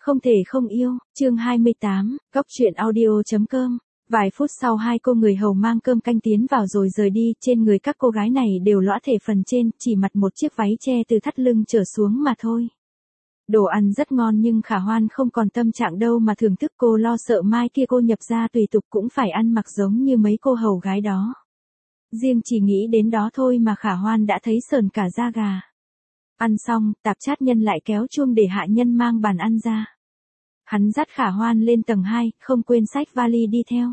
Không thể không yêu, chương 28, góc truyện audio.com. Vài phút sau hai cô người hầu mang cơm canh tiến vào rồi rời đi, trên người các cô gái này đều lõa thể phần trên, chỉ mặc một chiếc váy che từ thắt lưng trở xuống mà thôi. Đồ ăn rất ngon nhưng Khả Hoan không còn tâm trạng đâu mà thưởng thức, cô lo sợ mai kia cô nhập gia tùy tục cũng phải ăn mặc giống như mấy cô hầu gái đó. Riêng chỉ nghĩ đến đó thôi mà Khả Hoan đã thấy sởn cả da gà. Ăn xong, Tạp Chát Nhân lại kéo chuông để hạ nhân mang bàn ăn ra. Hắn dắt Khả Hoan lên tầng 2, không quên xách vali đi theo.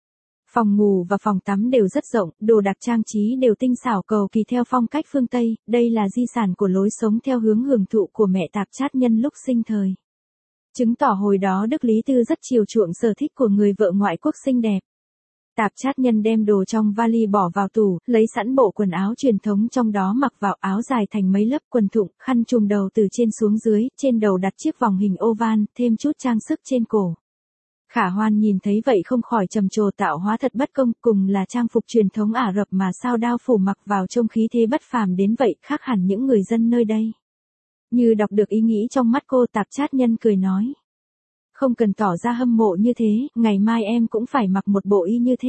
Phòng ngủ và phòng tắm đều rất rộng, đồ đạc trang trí đều tinh xảo cầu kỳ theo phong cách phương Tây, đây là di sản của lối sống theo hướng hưởng thụ của mẹ Tạp Chát Nhân lúc sinh thời. Chứng tỏ hồi đó Đức Lý Tư rất chiều chuộng sở thích của người vợ ngoại quốc xinh đẹp. Tạp Chát Nhân đem đồ trong vali bỏ vào tủ, lấy sẵn bộ quần áo truyền thống trong đó mặc vào, áo dài thành mấy lớp, quần thụng, khăn trùm đầu từ trên xuống dưới, trên đầu đặt chiếc vòng hình oval, thêm chút trang sức trên cổ. Khả Hoan nhìn thấy vậy không khỏi trầm trồ, tạo hóa thật bất công, cùng là trang phục truyền thống Ả Rập mà sao đao phủ mặc vào trông khí thế bất phàm đến vậy, khác hẳn những người dân nơi đây. Như đọc được ý nghĩ trong mắt cô, Tạp Chát Nhân cười nói. Không cần tỏ ra hâm mộ như thế, ngày mai em cũng phải mặc một bộ y như thế.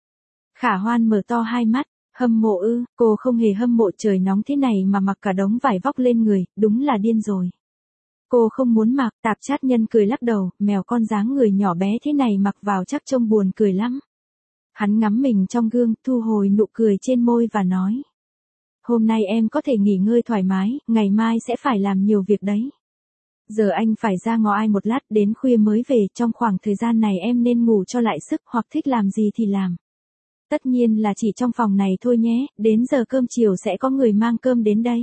Khả Hoan mở to hai mắt, hâm mộ ư, cô không hề hâm mộ, trời nóng thế này mà mặc cả đống vải vóc lên người, đúng là điên rồi. Cô không muốn mặc. Tạp Chát Nhân cười lắc đầu, mèo con dáng người nhỏ bé thế này mặc vào chắc trông buồn cười lắm. Hắn ngắm mình trong gương, thu hồi nụ cười trên môi và nói. Hôm nay em có thể nghỉ ngơi thoải mái, ngày mai sẽ phải làm nhiều việc đấy. Giờ anh phải ra ngoài một lát, đến khuya mới về, trong khoảng thời gian này em nên ngủ cho lại sức, hoặc thích làm gì thì làm. Tất nhiên là chỉ trong phòng này thôi nhé, đến giờ cơm chiều sẽ có người mang cơm đến đây.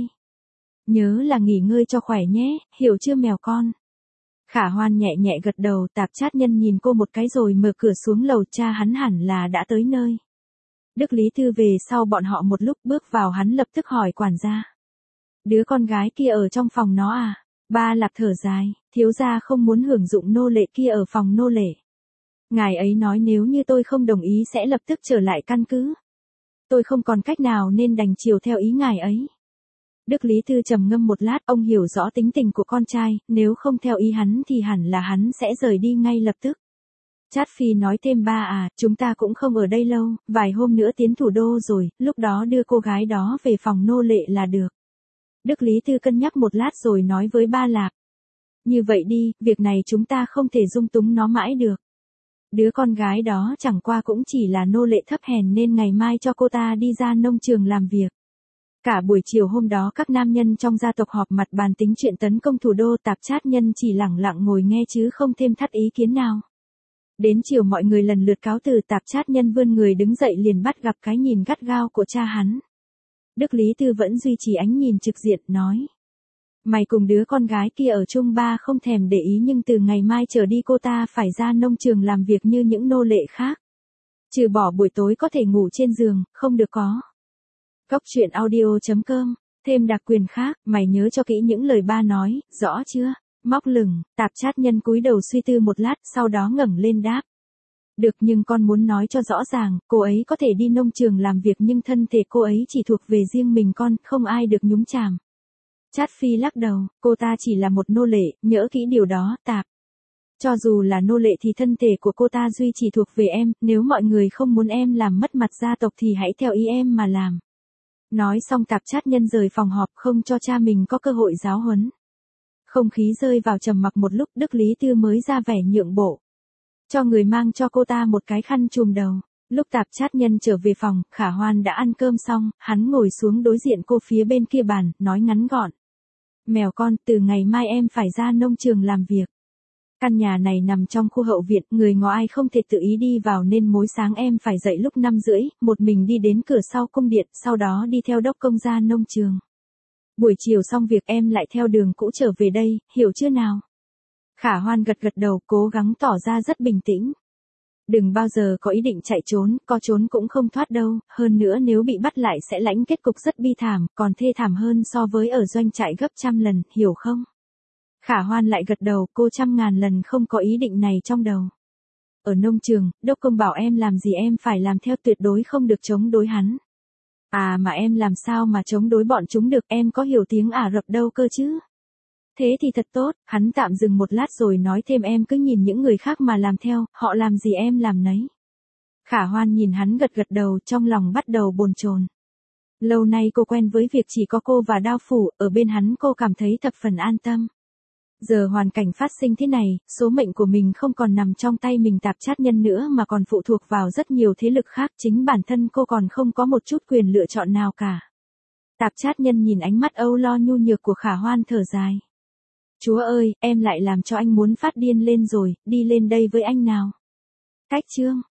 Nhớ là nghỉ ngơi cho khỏe nhé, hiểu chưa mèo con? Khả Hoan nhẹ nhẹ gật đầu. Tạp Chát Nhân nhìn cô một cái rồi mở cửa xuống lầu, cha hắn hẳn là đã tới nơi. Đức Lý Tư về sau bọn họ một lúc, bước vào hắn lập tức hỏi quản gia. Đứa con gái kia ở trong phòng nó à? Ba Lạp thở dài, thiếu gia không muốn hưởng dụng nô lệ kia ở phòng nô lệ. Ngài ấy nói nếu như tôi không đồng ý sẽ lập tức trở lại căn cứ. Tôi không còn cách nào nên đành chiều theo ý ngài ấy. Đức Lý Tư trầm ngâm một lát, ông hiểu rõ tính tình của con trai, nếu không theo ý hắn thì hẳn là hắn sẽ rời đi ngay lập tức. Chát Phi nói thêm, ba à, chúng ta cũng không ở đây lâu, vài hôm nữa tiến thủ đô rồi, lúc đó đưa cô gái đó về phòng nô lệ là được. Đức Lý Tư cân nhắc một lát rồi nói với Ba Lạp. Như vậy đi, việc này chúng ta không thể dung túng nó mãi được. Đứa con gái đó chẳng qua cũng chỉ là nô lệ thấp hèn nên ngày mai cho cô ta đi ra nông trường làm việc. Cả buổi chiều hôm đó các nam nhân trong gia tộc họp mặt bàn tính chuyện tấn công thủ đô. Tạp Chát Nhân chỉ lẳng lặng ngồi nghe chứ không thêm thắt ý kiến nào. Đến chiều mọi người lần lượt cáo từ, Tạp Chát Nhân vươn người đứng dậy liền bắt gặp cái nhìn gắt gao của cha hắn. Đức Lý Tư vẫn duy trì ánh nhìn trực diện, nói. Mày cùng đứa con gái kia ở chung, ba không thèm để ý, nhưng từ ngày mai trở đi cô ta phải ra nông trường làm việc như những nô lệ khác. Trừ bỏ buổi tối có thể ngủ trên giường, không được có. Góc truyện audio.com, thêm đặc quyền khác, mày nhớ cho kỹ những lời ba nói, rõ chưa? Móc lửng. Tạp Chát Nhân cúi đầu suy tư một lát, sau đó ngẩng lên đáp. Được, nhưng con muốn nói cho rõ ràng, cô ấy có thể đi nông trường làm việc nhưng thân thể cô ấy chỉ thuộc về riêng mình con, không ai được nhúng chàm. Chát Phi lắc đầu, cô ta chỉ là một nô lệ, nhớ kỹ điều đó, Tạp. Cho dù là nô lệ thì thân thể của cô ta duy chỉ thuộc về em, nếu mọi người không muốn em làm mất mặt gia tộc thì hãy theo ý em mà làm. Nói xong Tạp Chát Nhân rời phòng họp, không cho cha mình có cơ hội giáo huấn. Không khí rơi vào trầm mặc một lúc, Đức Lý Tư mới ra vẻ nhượng bộ. Cho người mang cho cô ta một cái khăn trùm đầu. Lúc Tạp Chát Nhân trở về phòng, Khả Hoan đã ăn cơm xong, hắn ngồi xuống đối diện cô phía bên kia bàn, nói ngắn gọn. Mèo con, từ ngày mai em phải ra nông trường làm việc. Căn nhà này nằm trong khu hậu viện, người ngoài không thể tự ý đi vào nên mỗi sáng em phải dậy lúc 5:30, một mình đi đến cửa sau cung điện, sau đó đi theo đốc công ra nông trường. Buổi chiều xong việc em lại theo đường cũ trở về đây, hiểu chưa nào? Khả Hoan gật gật đầu, cố gắng tỏ ra rất bình tĩnh. Đừng bao giờ có ý định chạy trốn, có trốn cũng không thoát đâu, hơn nữa nếu bị bắt lại sẽ lãnh kết cục rất bi thảm, còn thê thảm hơn so với ở doanh trại gấp trăm lần, hiểu không? Khả Hoan lại gật đầu, cô 100.000 lần không có ý định này trong đầu. Ở nông trường, đốc công bảo em làm gì em phải làm theo, tuyệt đối không được chống đối hắn. À mà em làm sao mà chống đối bọn chúng được, em có hiểu tiếng Ả Rập đâu cơ chứ? Thế thì thật tốt, hắn tạm dừng một lát rồi nói thêm em cứ nhìn những người khác mà làm theo, họ làm gì em làm nấy. Khả Hoan nhìn hắn gật gật đầu, trong lòng bắt đầu bồn chồn. Lâu nay cô quen với việc chỉ có cô và Đao Phủ, ở bên hắn cô cảm thấy thập phần an tâm. Giờ hoàn cảnh phát sinh thế này, số mệnh của mình không còn nằm trong tay mình Tạp Chát Nhân nữa mà còn phụ thuộc vào rất nhiều thế lực khác, chính bản thân cô còn không có một chút quyền lựa chọn nào cả. Tạp Chát Nhân nhìn ánh mắt âu lo nhu nhược của Khả Hoan thở dài. Chúa ơi, em lại làm cho anh muốn phát điên lên rồi, đi lên đây với anh nào. Cách chương